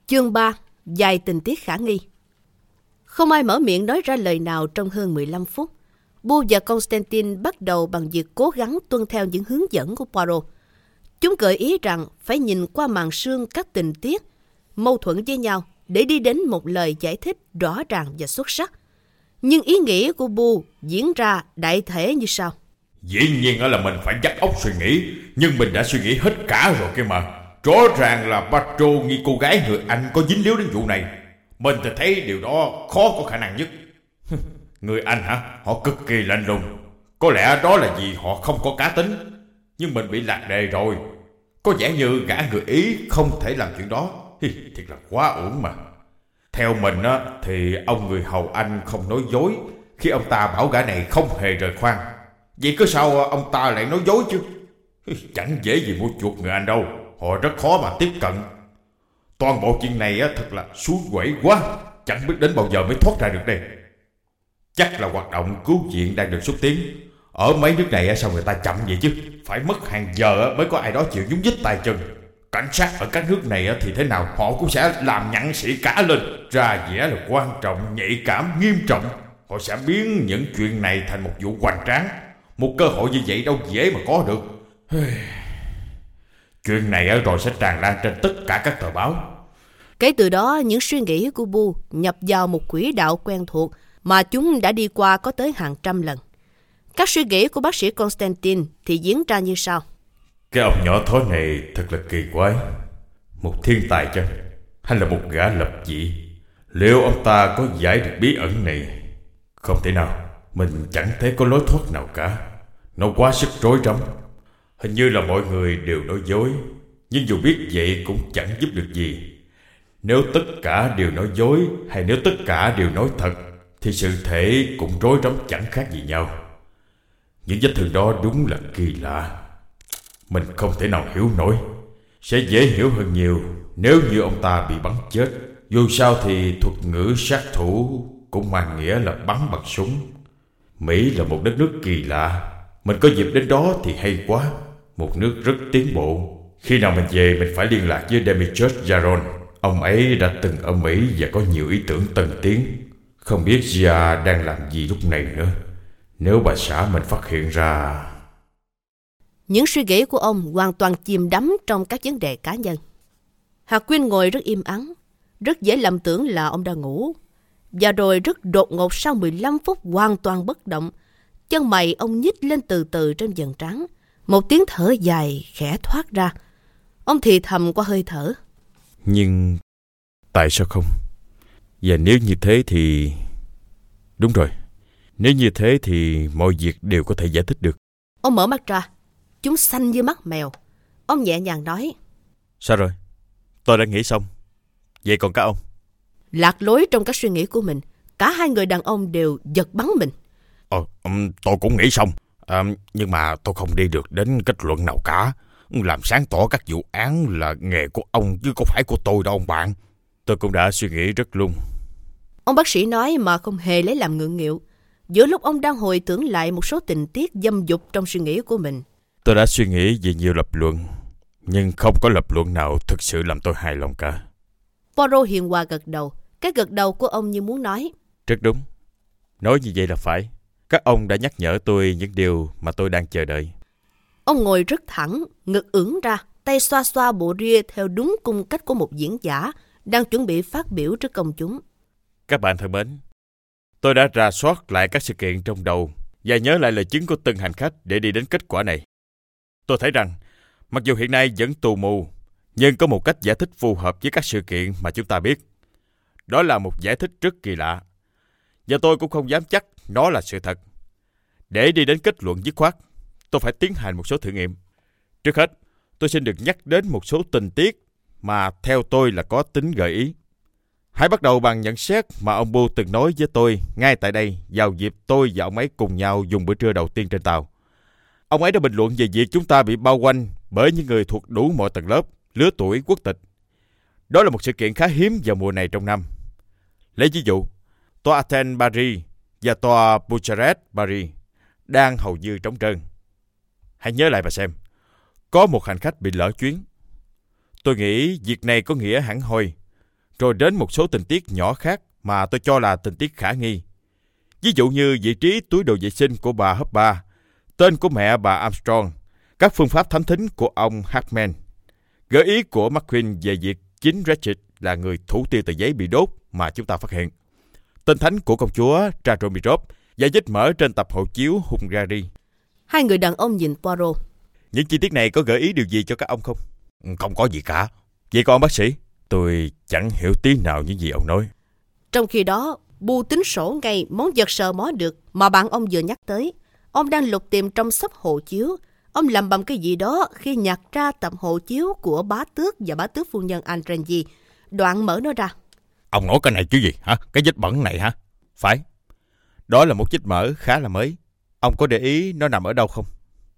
Chương 3. Vài tình tiết khả nghi. Không ai mở miệng nói ra lời nào trong hơn 15 phút. Bu và Constantine bắt đầu bằng việc cố gắng tuân theo những hướng dẫn của Poirot. Chúng gợi ý rằng phải nhìn qua màn sương các tình tiết mâu thuẫn với nhau để đi đến một lời giải thích rõ ràng và xuất sắc. Nhưng ý nghĩa của Bu diễn ra đại thể như sau. Dĩ nhiên là mình phải vắt óc suy nghĩ, nhưng mình đã suy nghĩ hết cả rồi kia mà. Rõ ràng là Poirot nghi cô gái người Anh có dính líu đến vụ này. Mình thì thấy điều đó khó có khả năng nhất. Người Anh hả? Họ cực kỳ lạnh lùng. Có lẽ đó là vì họ không có cá tính. Nhưng mình bị lạc đề rồi. Có vẻ như gã người Ý không thể làm chuyện đó. Thiệt là quá uổng mà. Theo mình á, thì ông người hầu Anh không nói dối khi ông ta bảo gã này không hề rời khoang. Vậy có sao ông ta lại nói dối chứ? Chẳng dễ gì mua chuộc người Anh đâu. Họ rất khó mà tiếp cận. Toàn bộ chuyện này á, thật là suối quẩy quá. Chẳng biết đến bao giờ mới thoát ra được đây. Chắc là hoạt động cứu viện đang được xúc tiến. Ở mấy nước này sao người ta chậm vậy chứ? Phải mất hàng giờ mới có ai đó chịu nhúng nhích tay chân. Cảnh sát ở các nước này thì thế nào họ cũng sẽ làm nhặng xỉ cả lên, ra vẻ là quan trọng, nhạy cảm, nghiêm trọng. Họ sẽ biến những chuyện này thành một vụ hoành tráng. Một cơ hội như vậy đâu dễ mà có được. Chuyện này rồi sẽ tràn lan trên tất cả các tờ báo. Kể từ đó, những suy nghĩ của Bu nhập vào một quỹ đạo quen thuộc mà chúng đã đi qua có tới hàng trăm lần. Các suy nghĩ của bác sĩ Constantine thì diễn ra như sau. Cái ông nhỏ thối này thật là kỳ quái. Một thiên tài chăng? Hay là một gã lập dị? Liệu ông ta có giải được bí ẩn này? Không thể nào. Mình chẳng thấy có lối thoát nào cả. Nó quá sức rối rắm. Hình như là mọi người đều nói dối. Nhưng dù biết vậy cũng chẳng giúp được gì. Nếu tất cả đều nói dối hay nếu tất cả đều nói thật thì sự thể cũng rối rắm chẳng khác gì nhau. Những vết thương đó đúng là kỳ lạ. Mình không thể nào hiểu nổi. Sẽ dễ hiểu hơn nhiều nếu như ông ta bị bắn chết. Dù sao thì thuật ngữ sát thủ cũng mang nghĩa là bắn bằng súng. Mỹ là một đất nước kỳ lạ. Mình có dịp đến đó thì hay quá. Một nước rất tiến bộ. Khi nào mình về mình phải liên lạc với Demetrius Jaron. Ông ấy đã từng ở Mỹ và có nhiều ý tưởng tân tiến. Không biết Gia đang làm gì lúc này nữa. Nếu bà xã mình phát hiện ra... Những suy nghĩ của ông hoàn toàn chìm đắm trong các vấn đề cá nhân. Hardwin ngồi rất im ắng, rất dễ lầm tưởng là ông đang ngủ. Và rồi rất đột ngột sau 15 phút hoàn toàn bất động, chân mày ông nhích lên từ từ trên vầng trán. Một tiếng thở dài khẽ thoát ra. Ông thì thầm qua hơi thở. Nhưng tại sao không? Và nếu như thế thì... Đúng rồi. Nếu như thế thì mọi việc đều có thể giải thích được. Ông mở mắt ra. Chúng xanh như mắt mèo. Ông nhẹ nhàng nói. Sao rồi? Tôi đã nghĩ xong. Vậy còn các ông? Lạc lối trong các suy nghĩ của mình, cả hai người đàn ông đều giật bắn mình. Tôi cũng nghĩ xong. Nhưng mà tôi không đi được đến kết luận nào cả. Làm sáng tỏ các vụ án là nghề của ông chứ không phải của tôi đâu ông bạn. Tôi cũng đã suy nghĩ rất lung. Ông bác sĩ nói mà không hề lấy làm ngượng nghịu. Giữa lúc ông đang hồi tưởng lại một số tình tiết dâm dục trong suy nghĩ của mình. Tôi đã suy nghĩ về nhiều lập luận, nhưng không có lập luận nào thực sự làm tôi hài lòng cả. Poirot hiền hòa gật đầu. Cái gật đầu của ông như muốn nói. Rất đúng. Nói như vậy là phải. Các ông đã nhắc nhở tôi những điều mà tôi đang chờ đợi. Ông ngồi rất thẳng, ngực ưỡn ra, tay xoa xoa bộ ria theo đúng cung cách của một diễn giả đang chuẩn bị phát biểu trước công chúng. Các bạn thân mến, tôi đã rà soát lại các sự kiện trong đầu và nhớ lại lời chứng của từng hành khách để đi đến kết quả này. Tôi thấy rằng, mặc dù hiện nay vẫn tù mù, nhưng có một cách giải thích phù hợp với các sự kiện mà chúng ta biết. Đó là một giải thích rất kỳ lạ. Và tôi cũng không dám chắc nó là sự thật. Để đi đến kết luận dứt khoát, tôi phải tiến hành một số thử nghiệm. Trước hết, tôi xin được nhắc đến một số tình tiết mà theo tôi là có tính gợi ý. Hãy bắt đầu bằng nhận xét mà ông Bu từng nói với tôi ngay tại đây vào dịp tôi và ông ấy cùng nhau dùng bữa trưa đầu tiên trên tàu. Ông ấy đã bình luận về việc chúng ta bị bao quanh bởi những người thuộc đủ mọi tầng lớp, lứa tuổi, quốc tịch. Đó là một sự kiện khá hiếm vào mùa này trong năm. Lấy ví dụ, tòa Athens Paris và tòa Bucharest Paris đang hầu như trống trơn. Hãy nhớ lại và xem, có một hành khách bị lỡ chuyến. Tôi nghĩ việc này có nghĩa hẳn hoi. rồi đến một số tình tiết nhỏ khác mà tôi cho là tình tiết khả nghi. Ví dụ như vị trí túi đồ vệ sinh của bà Hopper, tên của mẹ bà Armstrong, các phương pháp thám thính của ông Hackman, gợi ý của McQueen về việc chính Ratchet là người thủ tiêu tờ giấy bị đốt mà chúng ta phát hiện, tên thánh của công chúa Radomirov và vết mỡ trên tập hộ chiếu Hungary. Hai người đàn ông nhìn Poirot. Những chi tiết này có gợi ý điều gì cho các ông không? Không có gì cả. Vậy còn ông bác sĩ? Tôi chẳng hiểu tí nào những gì ông nói. Trong khi đó, Bu tính sổ ngay món vật sờ mó được mà bạn ông vừa nhắc tới. Ông đang lục tìm trong xấp hộ chiếu. Ông lầm bầm cái gì đó khi nhặt ra tập hộ chiếu của bá tước và bá tước phu nhân Andrenji. Đoạn mở nó ra. Ông nói cái này chứ gì hả? Cái vết bẩn này hả? Phải. Đó là một vết mỡ khá là mới. Ông có để ý nó nằm ở đâu không?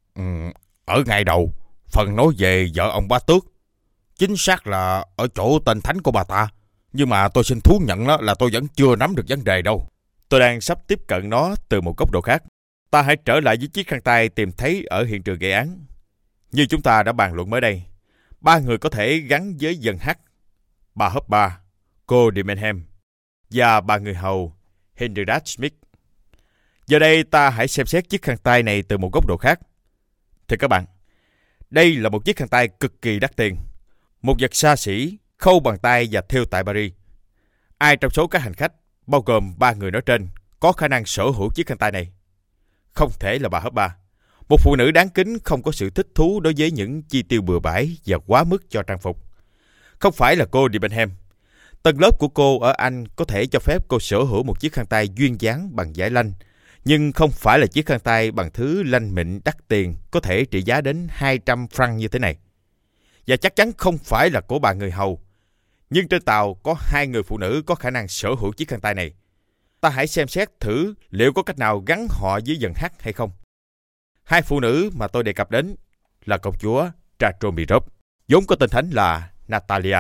Ở ngay đầu, phần nói về vợ ông bá tước. Chính xác là ở chỗ tên thánh của bà ta. Nhưng mà tôi xin thú nhận là tôi vẫn chưa nắm được vấn đề đâu. Tôi đang sắp tiếp cận nó từ một góc độ khác. Ta hãy trở lại với chiếc khăn tay tìm thấy ở hiện trường gây án. Như chúng ta đã bàn luận mới đây, 3 người có thể gắn với dân H, bà Hopper, cô Debenham và bà người hầu Henrietta Smith. Giờ đây ta hãy xem xét chiếc khăn tay này từ một góc độ khác. Thưa các bạn, đây là một chiếc khăn tay cực kỳ đắt tiền, một vật xa xỉ, khâu bằng tay và thêu tại Paris. Ai trong số các hành khách, bao gồm 3 người nói trên, có khả năng sở hữu chiếc khăn tay này? Không thể là bà Hopper, một phụ nữ đáng kính không có sự thích thú đối với những chi tiêu bừa bãi và quá mức cho trang phục. Không phải là cô Debenham. Tầng lớp của cô ở Anh có thể cho phép cô sở hữu một chiếc khăn tay duyên dáng bằng vải lanh, nhưng không phải là chiếc khăn tay bằng thứ lanh mịn đắt tiền có thể trị giá đến 200 franc như thế này. Và chắc chắn không phải là của bà người hầu. Nhưng trên tàu có 2 người phụ nữ có khả năng sở hữu chiếc khăn tay này. Ta hãy xem xét thử liệu có cách nào gắn họ với dần H hay không. 2 phụ nữ mà tôi đề cập đến là công chúa Radomirov, vốn có tên thánh là Natalia.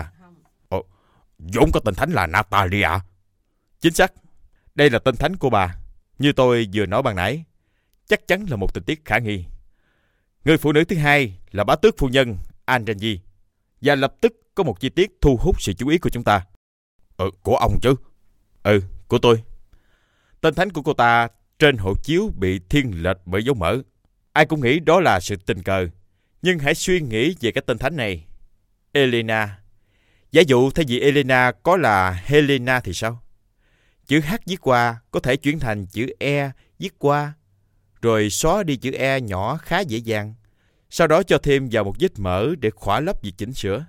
Vốn có tên thánh là Natalia. Chính xác. Đây là tên thánh của bà. Như tôi vừa nói ban nãy, chắc chắn là một tình tiết khả nghi. Người phụ nữ thứ hai là bá tước phu nhân Andrenji. Và lập tức có một chi tiết thu hút sự chú ý của chúng ta. Của ông chứ? Của tôi. Tên thánh của cô ta trên hộ chiếu bị thiên lệch bởi dấu mỡ. Ai cũng nghĩ đó là sự tình cờ. Nhưng hãy suy nghĩ về cái tên thánh này. Elena. Giả dụ thay vì Elena có là Helena thì sao? Chữ H viết qua có thể chuyển thành chữ E viết qua, rồi xóa đi chữ E nhỏ khá dễ dàng. Sau đó cho thêm vào một vết mỡ để khỏa lấp việc chỉnh sửa.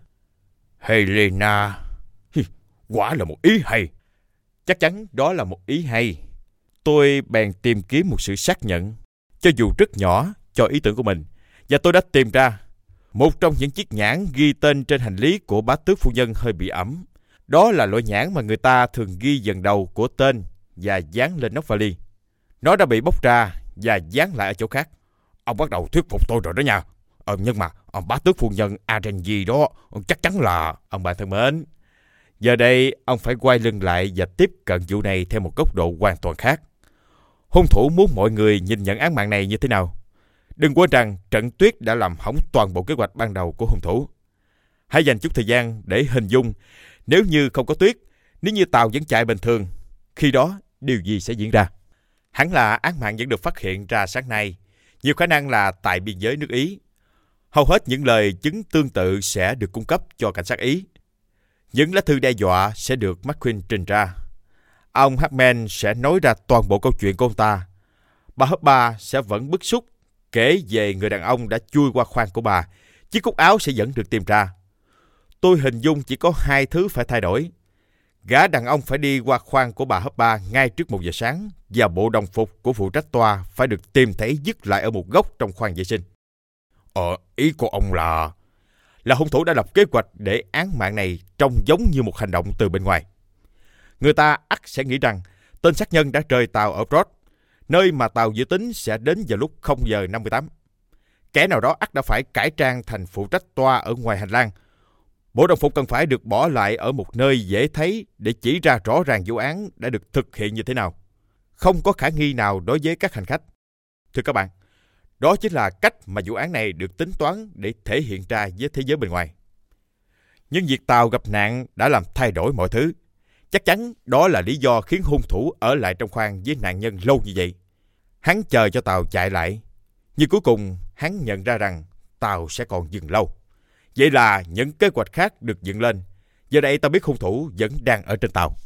Helena. Quả là một ý hay. Chắc chắn đó là một ý hay. Tôi bèn tìm kiếm một sự xác nhận, cho dù rất nhỏ, cho ý tưởng của mình. Và tôi đã tìm ra một trong những chiếc nhãn ghi tên trên hành lý của bá tước phu nhân hơi bị ẩm. Đó là loại nhãn mà người ta thường ghi dần đầu của tên và dán lên nóc vali. Nó đã bị bóc ra và dán lại ở chỗ khác. Ông bắt đầu thuyết phục tôi rồi đó nha. Nhưng mà bá tước phu nhân Andrenji đó chắc chắn là... Ông bạn thân mến, giờ đây ông phải quay lưng lại và tiếp cận vụ này theo một góc độ hoàn toàn khác. Hung thủ muốn mọi người nhìn nhận án mạng này như thế nào? Đừng quên rằng trận tuyết đã làm hỏng toàn bộ kế hoạch ban đầu của hung thủ. Hãy dành chút thời gian để hình dung nếu như không có tuyết, nếu như tàu vẫn chạy bình thường, khi đó điều gì sẽ diễn ra? Hẳn là án mạng vẫn được phát hiện ra sáng nay, nhiều khả năng là tại biên giới nước Ý. Hầu hết những lời chứng tương tự sẽ được cung cấp cho cảnh sát Ý. Những lá thư đe dọa sẽ được McQueen trình ra. Ông Hackman sẽ nói ra toàn bộ câu chuyện của ông ta. Bà Hopper sẽ vẫn bức xúc kể về người đàn ông đã chui qua khoang của bà. Chiếc cúc áo sẽ vẫn được tìm ra. Tôi hình dung chỉ có 2 thứ phải thay đổi. Gã đàn ông phải đi qua khoang của bà Hopper ngay trước 1 giờ sáng và bộ đồng phục của phụ trách toa phải được tìm thấy dứt lại ở một góc trong khoang vệ sinh. Ý của ông là hung thủ đã lập kế hoạch để án mạng này trông giống như một hành động từ bên ngoài. Người ta ắt sẽ nghĩ rằng tên sát nhân đã rời tàu ở Brod, nơi mà tàu dự tính sẽ đến vào lúc 0 giờ 58. Kẻ nào đó ắt đã phải cải trang thành phụ trách toa ở ngoài hành lang. Bộ đồng phục cần phải được bỏ lại ở một nơi dễ thấy để chỉ ra rõ ràng vụ án đã được thực hiện như thế nào. Không có khả nghi nào đối với các hành khách. Thưa các bạn, đó chính là cách mà vụ án này được tính toán để thể hiện ra với thế giới bên ngoài. Nhưng việc tàu gặp nạn đã làm thay đổi mọi thứ. Chắc chắn đó là lý do khiến hung thủ ở lại trong khoang với nạn nhân lâu như vậy. Hắn chờ cho tàu chạy lại, nhưng cuối cùng hắn nhận ra rằng tàu sẽ còn dừng lâu. Vậy là những kế hoạch khác được dựng lên. Giờ đây ta biết hung thủ vẫn đang ở trên tàu.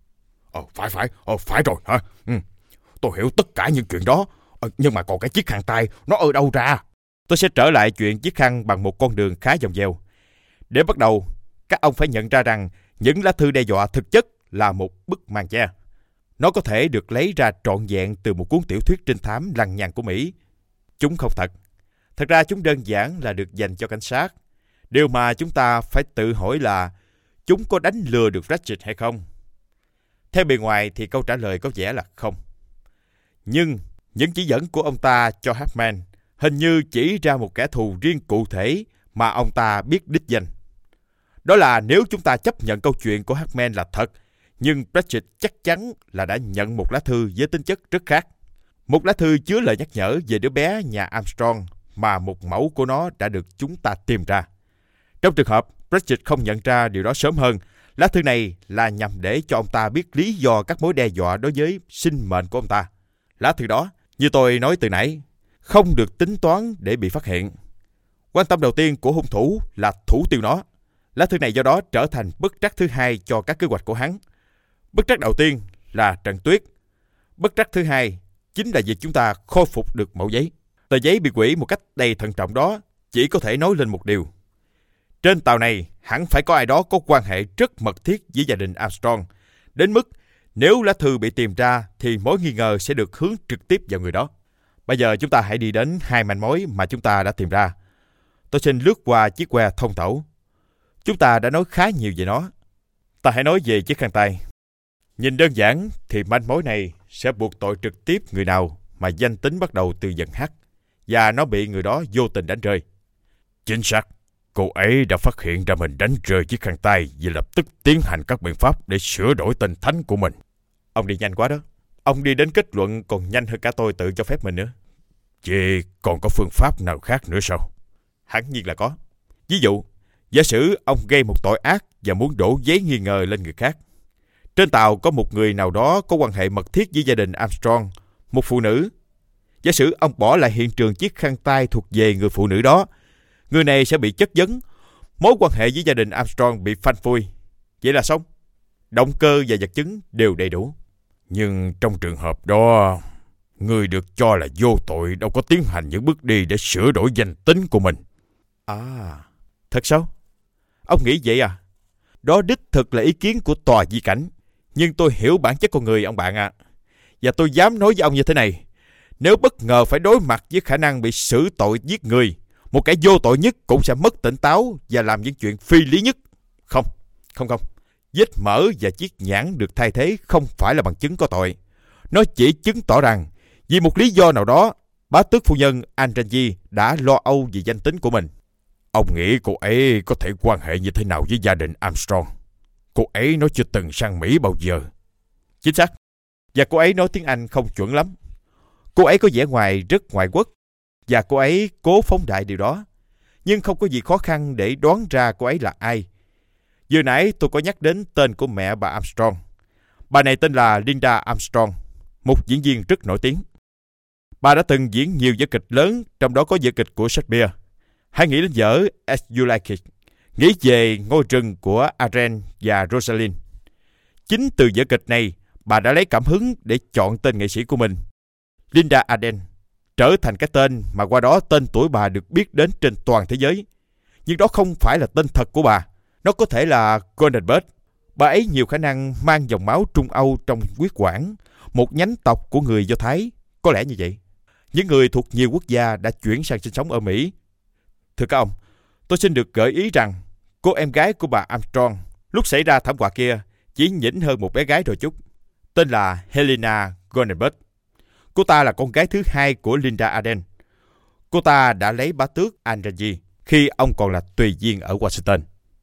Phải rồi hả? Tôi hiểu tất cả những chuyện đó. Nhưng mà còn cái chiếc khăn tay, nó ở đâu ra? Tôi sẽ trở lại chuyện chiếc khăn bằng một con đường khá vòng vèo. Để bắt đầu, các ông phải nhận ra rằng những lá thư đe dọa thực chất là một bức màn che. Nó có thể được lấy ra trọn vẹn từ một cuốn tiểu thuyết trinh thám lằng nhằng của Mỹ. Chúng không thật. Thật ra chúng đơn giản là được dành cho cảnh sát. Điều mà chúng ta phải tự hỏi là chúng có đánh lừa được Ratchet hay không? Theo bề ngoài thì câu trả lời có vẻ là không. Nhưng những chỉ dẫn của ông ta cho Hackman hình như chỉ ra một kẻ thù riêng cụ thể mà ông ta biết đích danh. Đó là nếu chúng ta chấp nhận câu chuyện của Hackman là thật, nhưng Ratchet chắc chắn là đã nhận một lá thư với tính chất rất khác. Một lá thư chứa lời nhắc nhở về đứa bé nhà Armstrong mà một mẫu của nó đã được chúng ta tìm ra. Trong trường hợp Ratchet không nhận ra điều đó sớm hơn, lá thư này là nhằm để cho ông ta biết lý do các mối đe dọa đối với sinh mệnh của ông ta. Lá thư đó, như tôi nói từ nãy, không được tính toán để bị phát hiện. Quan tâm đầu tiên của hung thủ là thủ tiêu nó. Lá thư này do đó trở thành bất trắc thứ hai cho các kế hoạch của hắn. Bất trắc đầu tiên là trận tuyết. Bất trắc thứ hai chính là việc chúng ta khôi phục được mẫu giấy. Tờ giấy bị hủy một cách đầy thận trọng đó chỉ có thể nói lên một điều. Trên tàu này hẳn phải có ai đó có quan hệ rất mật thiết với gia đình Armstrong, đến mức nếu lá thư bị tìm ra thì mối nghi ngờ sẽ được hướng trực tiếp vào người đó. Bây giờ chúng ta hãy đi đến hai manh mối mà chúng ta đã tìm ra. Tôi xin lướt qua chiếc que thông tẩu. Chúng ta đã nói khá nhiều về nó. Ta hãy nói về chiếc khăn tay. Nhìn đơn giản thì manh mối này sẽ buộc tội trực tiếp người nào mà danh tính bắt đầu từ dần H và nó bị người đó vô tình đánh rơi. Chính xác. Cô ấy đã phát hiện ra mình đánh rơi chiếc khăn tay và lập tức tiến hành các biện pháp để sửa đổi tên thánh của mình. Ông đi nhanh quá đó. Ông đi đến kết luận còn nhanh hơn cả tôi tự cho phép mình nữa. Chứ còn có phương pháp nào khác nữa sao? Hẳn nhiên là có. Ví dụ, giả sử ông gây một tội ác và muốn đổ giấy nghi ngờ lên người khác. Trên tàu có một người nào đó có quan hệ mật thiết với gia đình Armstrong, một phụ nữ. Giả sử ông bỏ lại hiện trường chiếc khăn tay thuộc về người phụ nữ đó, người này sẽ bị chất vấn, mối quan hệ với gia đình Armstrong bị phanh phui. Vậy là xong. Động cơ và vật chứng đều đầy đủ. Nhưng trong trường hợp đó, người được cho là vô tội đâu có tiến hành những bước đi để sửa đổi danh tính của mình. À, thật sao? Ông nghĩ vậy à? Đó đích thực là ý kiến của tòa di cảnh. Nhưng tôi hiểu bản chất con người ông bạn ạ. Và tôi dám nói với ông như thế này. Nếu bất ngờ phải đối mặt với khả năng bị xử tội giết người, một kẻ vô tội nhất cũng sẽ mất tỉnh táo và làm những chuyện phi lý nhất. Không. Vết mỡ và chiếc nhãn được thay thế không phải là bằng chứng có tội. Nó chỉ chứng tỏ rằng vì một lý do nào đó, bá tước phu nhân Andranji đã lo âu về danh tính của mình. Ông nghĩ cô ấy có thể quan hệ như thế nào với gia đình Armstrong? Cô ấy nó chưa từng sang Mỹ bao giờ. Chính xác. Và cô ấy nói tiếng Anh không chuẩn lắm. Cô ấy có vẻ ngoài rất ngoại quốc. Và cô ấy cố phóng đại điều đó. Nhưng không có gì khó khăn để đoán ra cô ấy là ai. Vừa nãy tôi có nhắc đến tên của mẹ bà Armstrong. Bà này tên là Linda Armstrong, một diễn viên rất nổi tiếng. Bà đã từng diễn nhiều vở kịch lớn, trong đó có vở kịch của Shakespeare. Hãy nghĩ đến vở As You Like It, nghĩ về ngôi rừng của Aren và Rosalind. Chính từ vở kịch này, bà đã lấy cảm hứng để chọn tên nghệ sĩ của mình. Linda Arden trở thành cái tên mà qua đó tên tuổi bà được biết đến trên toàn thế giới. Nhưng đó không phải là tên thật của bà. Nó có thể là Goldenberg. Bà ấy nhiều khả năng mang dòng máu Trung Âu trong huyết quản, một nhánh tộc của người Do Thái. Có lẽ như vậy. Những người thuộc nhiều quốc gia đã chuyển sang sinh sống ở Mỹ. Thưa các ông, tôi xin được gợi ý rằng cô em gái của bà Armstrong lúc xảy ra thảm họa kia chỉ nhỉnh hơn một bé gái rồi chút. Tên là Helena Goldenberg. Cô ta là con gái thứ hai của Linda Arden. Cô ta đã lấy bá tước Andranji khi ông còn là tùy viên ở Washington.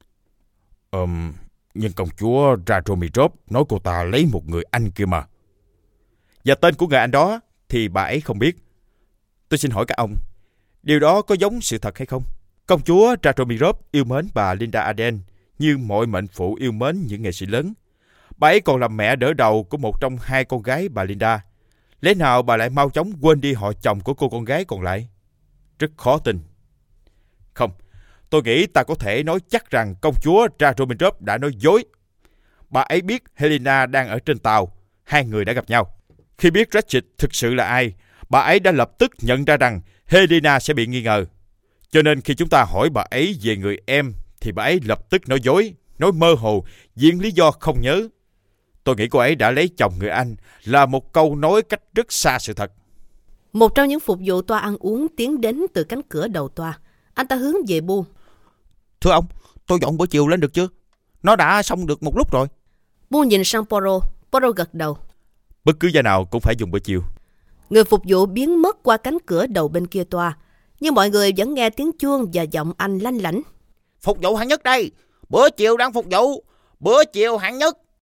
Nhưng công chúa Radomirov nói cô ta lấy một người Anh kia mà. Và tên của người Anh đó thì bà ấy không biết. Tôi xin hỏi các ông, điều đó có giống sự thật hay không? Công chúa Radomirov yêu mến bà Linda Arden như mọi mệnh phụ yêu mến những nghệ sĩ lớn. Bà ấy còn làm mẹ đỡ đầu của một trong hai con gái bà Linda. Lẽ nào bà lại mau chóng quên đi họ chồng của cô con gái còn lại? Rất khó tin. Không, tôi nghĩ ta có thể nói chắc rằng công chúa Radomirov đã nói dối. Bà ấy biết Helena đang ở trên tàu. Hai người đã gặp nhau. Khi biết Ratchet thực sự là ai, bà ấy đã lập tức nhận ra rằng Helena sẽ bị nghi ngờ. Cho nên khi chúng ta hỏi bà ấy về người em, thì bà ấy lập tức nói dối, nói mơ hồ, viện lý do không nhớ. Tôi nghĩ cô ấy đã lấy chồng người Anh là một câu nói cách rất xa sự thật. Một trong những phục vụ toa ăn uống tiến đến từ cánh cửa đầu toa. Anh ta hướng về Bu. Thưa ông, tôi dọn bữa chiều lên được chưa? Nó đã xong được một lúc rồi. Bu nhìn sang Poirot. Poirot gật đầu. Bất cứ gia nào cũng phải dùng bữa chiều. Người phục vụ biến mất qua cánh cửa đầu bên kia toa. Nhưng mọi người vẫn nghe tiếng chuông và giọng anh lanh lảnh. Phục vụ hạng nhất đây. Bữa chiều đang phục vụ. Bữa chiều hạng nhất.